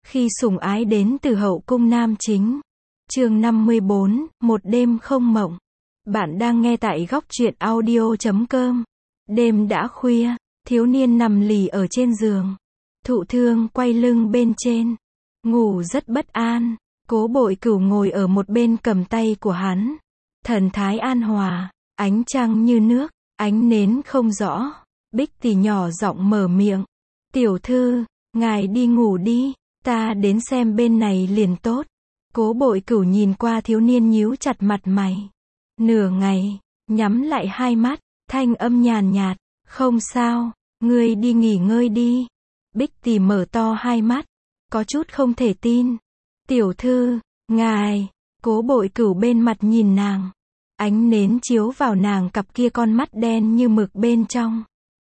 Khi sủng ái đến từ hậu cung nam chính. Chương 54, một đêm không mộng. Bạn đang nghe tại góc truyện audio.com. Đêm đã khuya, thiếu niên nằm lì ở trên giường. Thụ Thương quay lưng bên trên, ngủ rất bất an. Cố Bội Cửu ngồi ở một bên cầm tay của hắn. Thần thái an hòa, ánh trăng như nước, ánh nến không rõ. Bích Tỷ nhỏ giọng mở miệng. Tiểu thư, ngài đi ngủ đi, ta đến xem bên này liền tốt. Cố Bội Cửu nhìn qua thiếu niên nhíu chặt mặt mày. Nửa ngày, nhắm lại hai mắt, thanh âm nhàn nhạt, không sao, ngươi đi nghỉ ngơi đi. Bích Tỷ mở to hai mắt, có chút không thể tin. Tiểu thư, ngài, Cố Bội Cửu bên mặt nhìn nàng. Ánh nến chiếu vào nàng cặp kia con mắt đen như mực bên trong.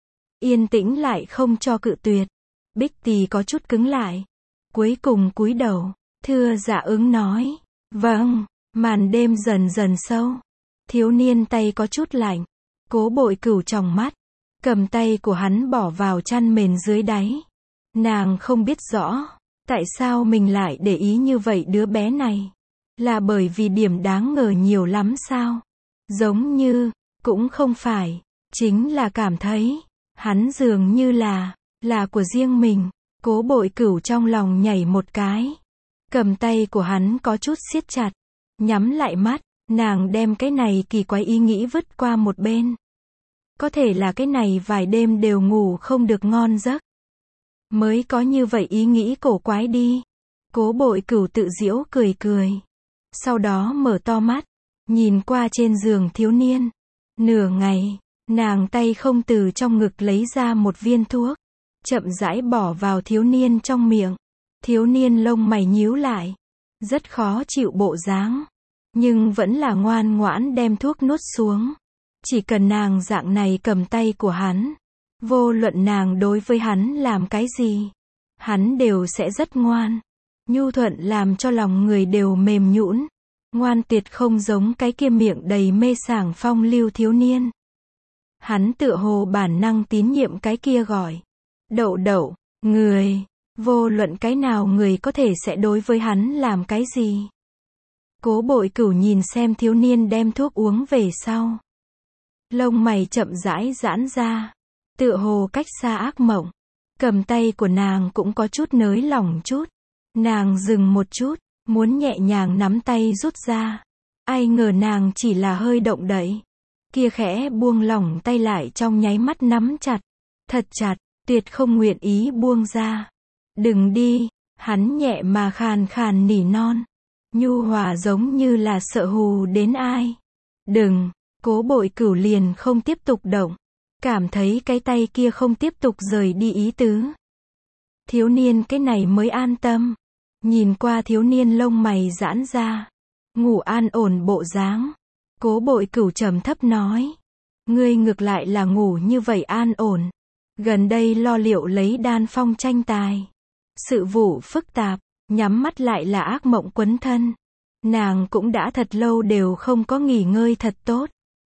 Yên tĩnh lại không cho cự tuyệt. Bích Tỷ có chút cứng lại. Cuối cùng cúi đầu, thưa dạ ứng nói. Vâng, màn đêm dần dần sâu. Thiếu niên tay có chút lạnh. Cố Bội Cửu tròng mắt, cầm tay của hắn bỏ vào chăn mền dưới đáy. Nàng không biết rõ, tại sao mình lại để ý như vậy đứa bé này. Là bởi vì điểm đáng ngờ nhiều lắm sao? Giống như, cũng không phải, chính là cảm thấy, hắn dường như là của riêng mình. Cố Bội Cửu trong lòng nhảy một cái. Cầm tay của hắn có chút siết chặt. Nhắm lại mắt, nàng đem cái này kỳ quái ý nghĩ vứt qua một bên. Có thể là cái này vài đêm đều ngủ không được ngon giấc. Mới có như vậy ý nghĩ cổ quái đi. Cố Bội Cửu tự giễu cười cười. Sau đó mở to mắt, nhìn qua trên giường thiếu niên. Nửa ngày, nàng tay không từ trong ngực lấy ra một viên thuốc. Chậm rãi bỏ vào thiếu niên trong miệng. Thiếu niên lông mày nhíu lại. Rất khó chịu bộ dáng. Nhưng vẫn là ngoan ngoãn đem thuốc nuốt xuống. Chỉ cần nàng dạng này cầm tay của hắn. Vô luận nàng đối với hắn làm cái gì. Hắn đều sẽ rất ngoan. Nhu thuận làm cho lòng người đều mềm nhũn. Ngoan tuyệt không giống cái kia miệng đầy mê sảng phong lưu thiếu niên. Hắn tựa hồ bản năng tín nhiệm cái kia gọi. Đậu đậu, người. Vô luận cái nào người có thể sẽ đối với hắn làm cái gì. Cố Bội Cửu nhìn xem thiếu niên đem thuốc uống về sau. Lông mày chậm rãi giãn ra. Tựa hồ cách xa ác mộng. Cầm tay của nàng cũng có chút nới lỏng chút. Nàng dừng một chút, muốn nhẹ nhàng nắm tay rút ra. Ai ngờ nàng chỉ là hơi động đậy. Kia khẽ buông lỏng tay lại trong nháy mắt nắm chặt. Thật chặt, tuyệt không nguyện ý buông ra. Đừng đi, hắn nhẹ mà khàn khàn nỉ non. Nhu hòa giống như là sợ hù đến ai. Đừng, Cố Bội Cửu liền không tiếp tục động. Cảm thấy cái tay kia không tiếp tục rời đi ý tứ. Thiếu niên cái này mới an tâm. Nhìn qua thiếu niên lông mày giãn ra. Ngủ an ổn bộ dáng. Cố Bội Cửu trầm thấp nói. Ngươi ngược lại là ngủ như vậy an ổn. Gần đây lo liệu lấy đan phong tranh tài. Sự vụ phức tạp, nhắm mắt lại là ác mộng quấn thân. Nàng cũng đã thật lâu đều không có nghỉ ngơi thật tốt.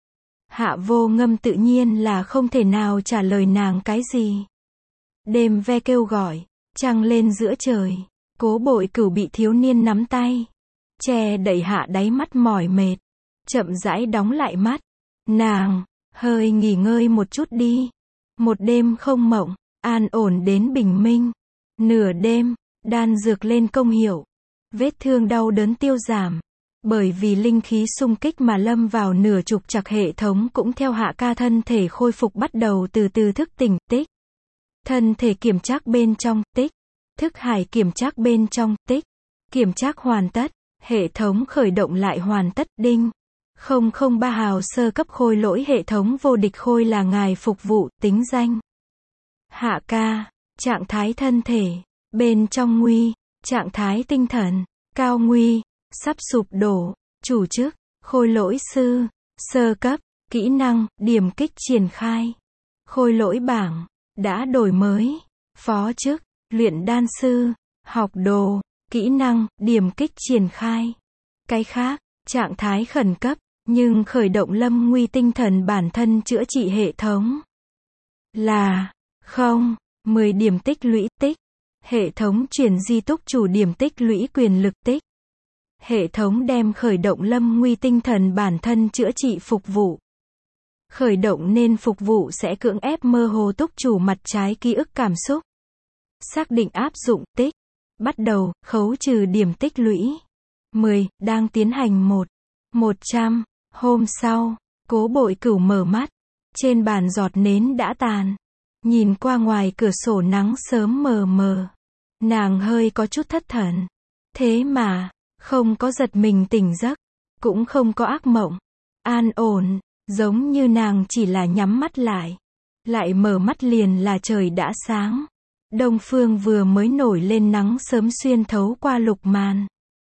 Hạ Vô Ngâm tự nhiên là không thể nào trả lời nàng cái gì. Đêm ve kêu gọi, trăng lên giữa trời. Cố Bội Cửu bị thiếu niên nắm tay. Che đậy hạ đáy mắt mỏi mệt. Chậm rãi đóng lại mắt. Nàng, hơi nghỉ ngơi một chút đi. Một đêm không mộng, an ổn đến bình minh. Nửa đêm, đan dược lên công hiệu. Vết thương đau đớn tiêu giảm. Bởi vì linh khí xung kích mà lâm vào nửa trục trặc hệ thống cũng theo Hạ Ca thân thể khôi phục bắt đầu từ từ thức tỉnh, tích. Thân thể kiểm trác bên trong, tích. Thức hải kiểm trác bên trong, tích. Kiểm trác hoàn tất, hệ thống khởi động lại hoàn tất, đinh. 003 hào sơ cấp khôi lỗi hệ thống vô địch khôi là ngài phục vụ, tính danh. Hạ Ca, trạng thái thân thể, bên trong nguy, trạng thái tinh thần, cao nguy, sắp sụp đổ, chủ chức, khôi lỗi sư, sơ cấp, kỹ năng, điểm kích triển khai. Khôi lỗi bảng, đã đổi mới, phó chức, luyện đan sư, học đồ, kỹ năng, điểm kích triển khai. Cái khác, trạng thái khẩn cấp, nhưng khởi động lâm nguy tinh thần bản thân chữa trị hệ thống. Là, 10 điểm tích lũy tích. Hệ thống truyền di túc chủ điểm tích lũy quyền lực tích. Hệ thống đem khởi động lâm nguy tinh thần bản thân chữa trị phục vụ. Khởi động nên phục vụ sẽ cưỡng ép mơ hồ túc chủ mặt trái ký ức cảm xúc. Xác định áp dụng tích. Bắt đầu, khấu trừ điểm tích lũy. 10, đang tiến hành 100. Hôm sau, Cố Bội Cửu mở mắt. Trên bàn giọt nến đã tàn. Nhìn qua ngoài cửa sổ nắng sớm mờ mờ. Nàng hơi có chút thất thần. Thế mà, không có giật mình tỉnh giấc. Cũng không có ác mộng. An ổn, giống như nàng chỉ là nhắm mắt lại. Lại mở mắt liền là trời đã sáng. Đông phương vừa mới nổi lên nắng sớm xuyên thấu qua lục màn.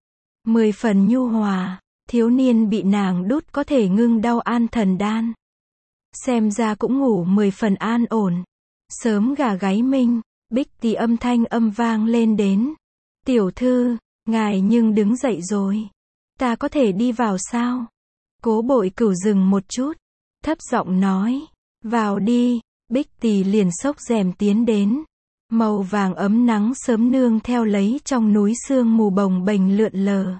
10 phần nhu hòa, thiếu niên bị nàng đút có thể ngưng đau an thần đan. Xem ra cũng ngủ 10 phần an ổn. Sớm gà gáy minh, Bích Tì âm thanh âm vang lên đến. Tiểu thư, ngài nhưng đứng dậy rồi. Ta có thể đi vào sao? Cố Bội Cửu dừng một chút. Thấp giọng nói. Vào đi, Bích Tì liền xốc rèm tiến đến. Màu vàng ấm nắng sớm nương theo lấy trong núi sương mù bồng bềnh lượn lờ.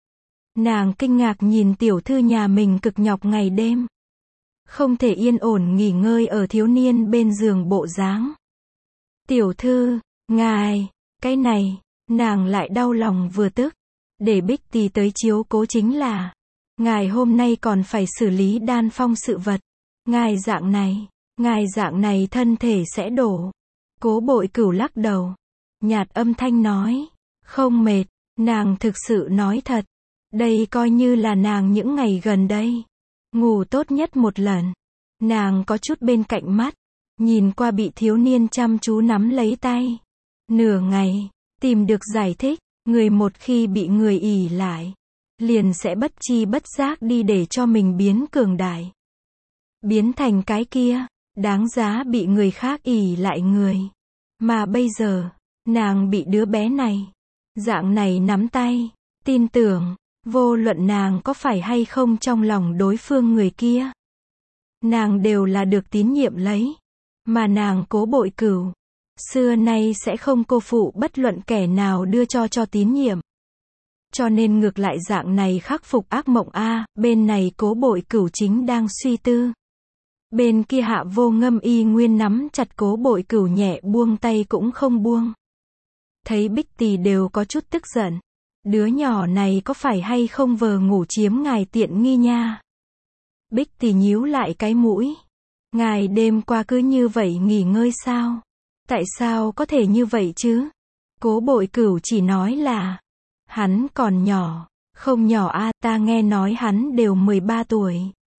Nàng kinh ngạc nhìn tiểu thư nhà mình cực nhọc ngày đêm. Không thể yên ổn nghỉ ngơi ở thiếu niên bên giường bộ dáng. Tiểu thư, ngài, cái này, nàng lại đau lòng vừa tức. Để Bích Tì tới chiếu cố chính là, ngài hôm nay còn phải xử lý đan phong sự vật. Ngài dạng này thân thể sẽ đổ. Cố Bội Cửu lắc đầu. Nhạt âm thanh nói. Không mệt, nàng thực sự nói thật. Đây coi như là nàng những ngày gần đây. Ngủ tốt nhất một lần. Nàng có chút bên cạnh mắt. Nhìn qua bị thiếu niên chăm chú nắm lấy tay. Nửa ngày, tìm được giải thích. Người một khi bị người ỷ lại. Liền sẽ bất chi bất giác đi để cho mình biến cường đại. Biến thành cái kia. Đáng giá bị người khác ỷ lại người. Mà bây giờ, nàng bị đứa bé này. Dạng này nắm tay. Tin tưởng, vô luận nàng có phải hay không trong lòng đối phương người kia. Nàng đều là được tín nhiệm lấy. Mà nàng Cố Bội Cửu. Xưa nay sẽ không cô phụ bất luận kẻ nào đưa cho tín nhiệm. Cho nên ngược lại dạng này khắc phục ác mộng a, bên này Cố Bội Cửu chính đang suy tư. Bên kia Hạ Vô Ngâm y nguyên nắm chặt Cố Bội Cửu nhẹ buông tay cũng không buông. Thấy Bích Tì đều có chút tức giận. Đứa nhỏ này có phải hay không vờ ngủ chiếm ngài tiện nghi nha. Bích Tì nhíu lại cái mũi. Ngài đêm qua cứ như vậy nghỉ ngơi sao? Tại sao có thể như vậy chứ? Cố Bội Cửu chỉ nói là, hắn còn nhỏ. Không nhỏ a, ta nghe nói hắn đều 13 tuổi.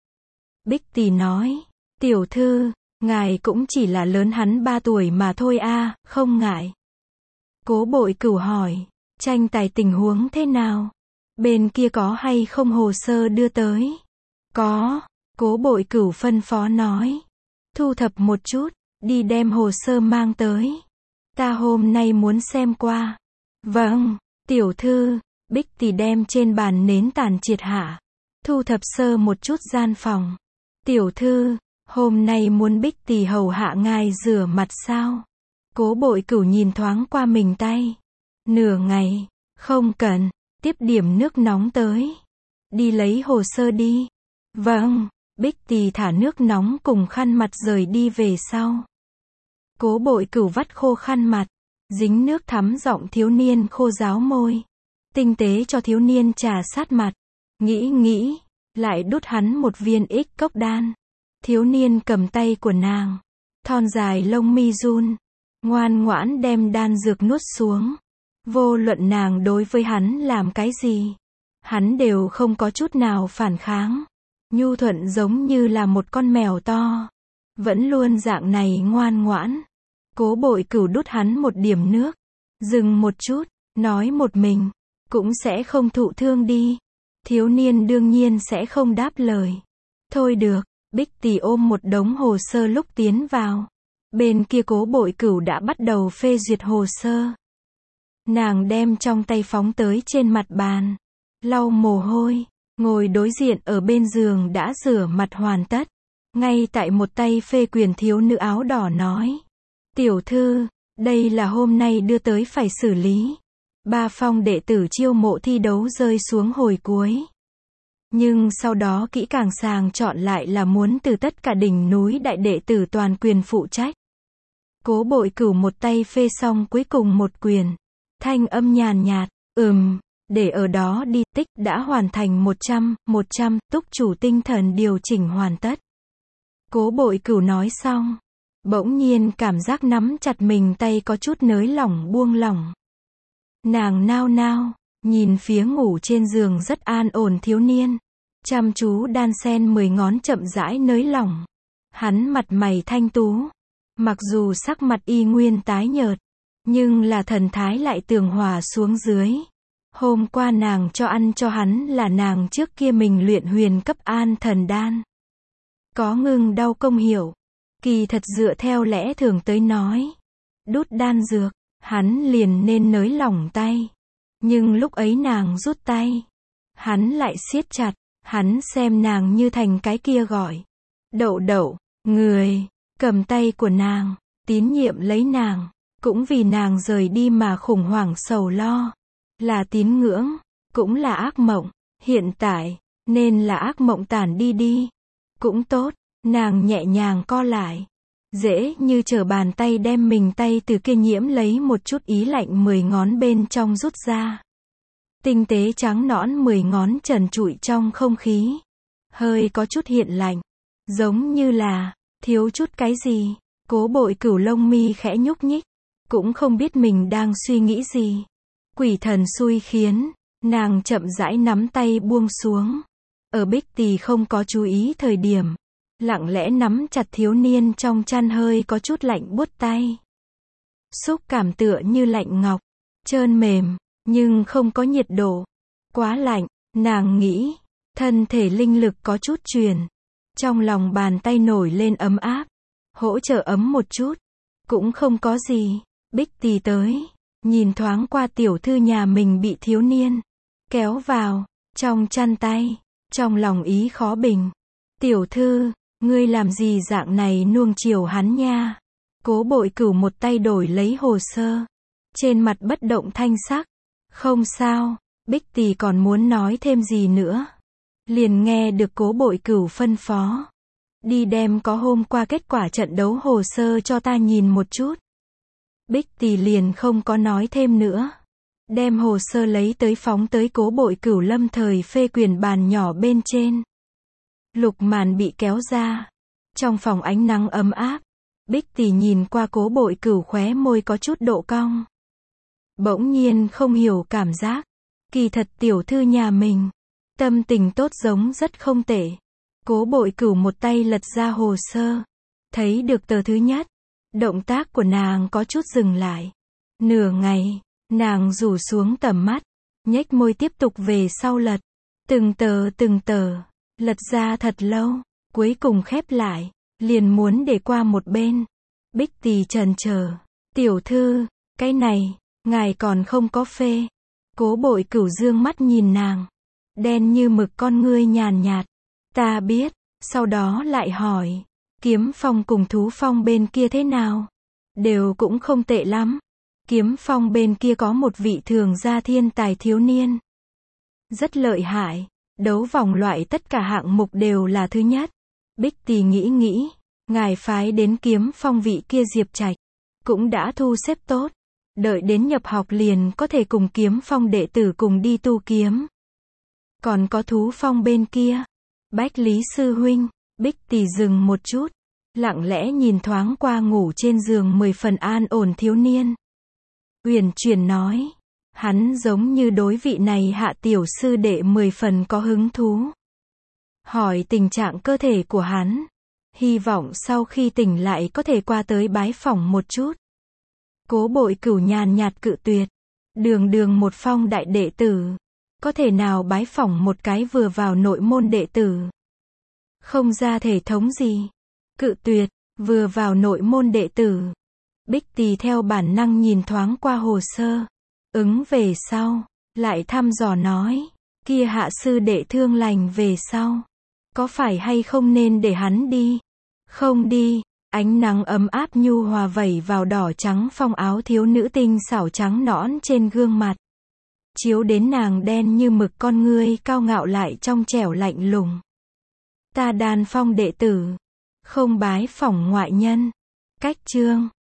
Bích Tì nói. Tiểu thư, ngài cũng chỉ là lớn hắn 3 tuổi mà thôi a, không ngại. Cố Bội Cửu hỏi, tranh tài tình huống thế nào? Bên kia có hay không hồ sơ đưa tới? Có, Cố Bội Cửu phân phó nói. Thu thập một chút, đi đem hồ sơ mang tới. Ta hôm nay muốn xem qua. Vâng, tiểu thư, Bích Tì đem trên bàn nến tàn triệt hạ. Thu thập sơ một chút gian phòng. Tiểu thư, hôm nay muốn Bích Tì hầu hạ ngài rửa mặt sao? Cố Bội Cửu nhìn thoáng qua mình tay. Nửa ngày, không cần, tiếp điểm nước nóng tới. Đi lấy hồ sơ đi. Vâng, Bích Tì thả nước nóng cùng khăn mặt rời đi về sau. Cố Bội Cửu vắt khô khăn mặt, dính nước thắm giọng thiếu niên khô ráo môi. Tinh tế cho thiếu niên trà sát mặt. Nghĩ, lại đút hắn một viên ích cốc đan. Thiếu niên cầm tay của nàng. Thon dài lông mi run. Ngoan ngoãn đem đan dược nuốt xuống. Vô luận nàng đối với hắn làm cái gì. Hắn đều không có chút nào phản kháng. Nhu thuận giống như là một con mèo to. Vẫn luôn dạng này ngoan ngoãn. Cố Bội Cửu đút hắn một điểm nước. Dừng một chút, nói một mình. Cũng sẽ không thụ thương đi. Thiếu niên đương nhiên sẽ không đáp lời. Thôi được, Bích Tì ôm một đống hồ sơ lúc tiến vào. Bên kia Cố Bội Cửu đã bắt đầu phê duyệt hồ sơ. Nàng đem trong tay phóng tới trên mặt bàn. Lau mồ hôi. Ngồi đối diện ở bên giường đã rửa mặt hoàn tất. Ngay tại một tay phê quyền thiếu nữ áo đỏ nói. Tiểu thư, Đây là hôm nay đưa tới phải xử lý. 3 phong đệ tử chiêu mộ thi đấu rơi xuống hồi cuối. Nhưng sau đó kỹ càng sàng chọn lại là muốn từ tất cả đỉnh núi đại đệ tử toàn quyền phụ trách. Cố Bội Cửu một tay phê xong cuối cùng một quyền. Thanh âm nhàn nhạt, để ở đó đi, tích đã hoàn thành 100, túc chủ tinh thần điều chỉnh hoàn tất. Cố Bội Cửu nói xong, bỗng nhiên cảm giác nắm chặt mình tay có chút nới lỏng buông lỏng. Nàng nao nao, nhìn phía ngủ trên giường rất an ổn thiếu niên, chăm chú đan sen 10 ngón chậm rãi nới lỏng. Hắn mặt mày thanh tú, mặc dù sắc mặt y nguyên tái nhợt, nhưng là thần thái lại tường hòa xuống dưới. Hôm qua nàng cho ăn cho hắn là nàng trước kia mình luyện huyền cấp an thần đan. Có ngừng đau công hiệu. Kỳ thật dựa theo lẽ thường tới nói, đút đan dược, hắn liền nên nới lỏng tay. Nhưng lúc ấy nàng rút tay, hắn lại siết chặt, hắn xem nàng như thành cái kia gọi. Đậu đậu, người, cầm tay của nàng, tín nhiệm lấy nàng, cũng vì nàng rời đi mà khủng hoảng sầu lo. Là tín ngưỡng, cũng là ác mộng, hiện tại, nên là ác mộng tản đi đi. Cũng tốt, nàng nhẹ nhàng co lại. Dễ như trở bàn tay đem mình tay từ kia nhiễm lấy một chút ý lạnh 10 ngón bên trong rút ra. Tinh tế trắng nõn 10 ngón trần trụi trong không khí. Hơi có chút hiện lạnh. Giống như là, thiếu chút cái gì. Cố Bội Cửu lông mi khẽ nhúc nhích. Cũng không biết mình đang suy nghĩ gì. Quỷ thần xui khiến, nàng chậm rãi nắm tay buông xuống. Ở Bích Tỳ không có chú ý thời điểm, lặng lẽ nắm chặt thiếu niên trong chăn hơi có chút lạnh buốt tay. Xúc cảm tựa như lạnh ngọc, trơn mềm, nhưng không có nhiệt độ. Quá lạnh, nàng nghĩ, thân thể linh lực có chút truyền. Trong lòng bàn tay nổi lên ấm áp, hỗ trợ ấm một chút. Cũng không có gì, Bích Tỳ tới. Nhìn thoáng qua tiểu thư nhà mình bị thiếu niên kéo vào trong chăn tay, trong lòng ý khó bình. Tiểu thư, ngươi làm gì dạng này nuông chiều hắn nha. Cố Bội Cửu một tay đổi lấy hồ sơ, trên mặt bất động thanh sắc. Không sao. Bích Tỳ còn muốn nói thêm gì nữa, liền nghe được Cố Bội Cửu phân phó, đi đem có hôm qua kết quả trận đấu hồ sơ cho ta nhìn một chút. Bích Tỳ liền không có nói thêm nữa. Đem hồ sơ lấy tới phóng tới Cố Bội Cửu lâm thời phê quyền bàn nhỏ bên trên. Lục màn bị kéo ra. Trong phòng ánh nắng ấm áp. Bích Tỳ nhìn qua Cố Bội Cửu khóe môi có chút độ cong. Bỗng nhiên không hiểu cảm giác. Kỳ thật tiểu thư nhà mình, tâm tình tốt giống rất không tệ. Cố Bội Cửu một tay lật ra hồ sơ. Thấy được tờ thứ nhất. Động tác của nàng có chút dừng lại. Nửa ngày, nàng rủ xuống tầm mắt, nhếch môi tiếp tục về sau lật. Từng tờ, lật ra thật lâu, cuối cùng khép lại, liền muốn để qua một bên. Bích Tỳ chần chờ, tiểu thư, cái này, ngài còn không có phê. Cố Bội Cửu dương mắt nhìn nàng, đen như mực con ngươi nhàn nhạt. Ta biết, sau đó lại hỏi. Kiếm phong cùng thú phong bên kia thế nào? Đều cũng không tệ lắm. Kiếm phong bên kia có một vị thường gia thiên tài thiếu niên. Rất lợi hại. Đấu vòng loại tất cả hạng mục đều là thứ nhất. Bích Tỳ nghĩ, ngài phái đến kiếm phong vị kia Diệp Trạch. Cũng đã thu xếp tốt. Đợi đến nhập học liền có thể cùng kiếm phong đệ tử cùng đi tu kiếm. Còn có thú phong bên kia. Bách Lý sư huynh. Bích Tỳ dừng một chút, lặng lẽ nhìn thoáng qua ngủ trên giường 10 phần an ổn thiếu niên. Uyển chuyển nói, hắn giống như đối vị này hạ tiểu sư đệ 10 phần có hứng thú. Hỏi tình trạng cơ thể của hắn, hy vọng sau khi tỉnh lại có thể qua tới bái phỏng một chút. Cố Bội Cửu nhàn nhạt cự tuyệt, đường một phong đại đệ tử, có thể nào bái phỏng một cái vừa vào nội môn đệ tử. Không ra thể thống gì. Cự tuyệt, vừa vào nội môn đệ tử. Bích Tỳ theo bản năng nhìn thoáng qua hồ sơ. Ứng về sau, lại thăm dò nói. Kia hạ sư đệ thương lành về sau. Có phải hay không nên để hắn đi? Không đi. Ánh nắng ấm áp nhu hòa vẩy vào đỏ trắng phong áo thiếu nữ tinh xảo trắng nõn trên gương mặt. Chiếu đến nàng đen như mực con ngươi cao ngạo lại trong trẻo lạnh lùng. Ta Đan Phong đệ tử, không bái phỏng ngoại nhân. Cách chương